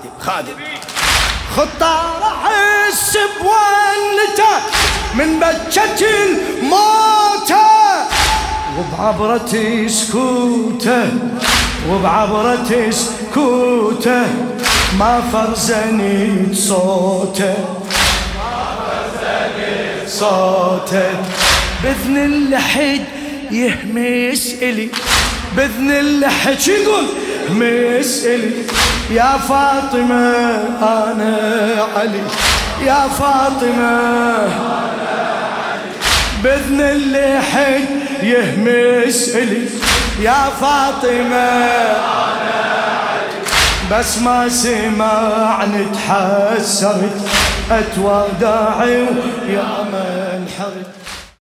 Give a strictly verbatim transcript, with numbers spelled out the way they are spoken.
خادم خادم خطة راح السبوانته من بجة الموتى وبعبرة سكوته وبعبرة سكوته ما فرزني صوته ما فرزني صوته بإذن اللحد يهمس إلي بإذن اللحد شو يقول يهمس إلي يا فاطمة أنا علي يا فاطمة أنا علي بإذن اللحد يهمس إلي يا فاطمة أنا علي بس ما سمعني تحسرت أتوداعي ويا من حرت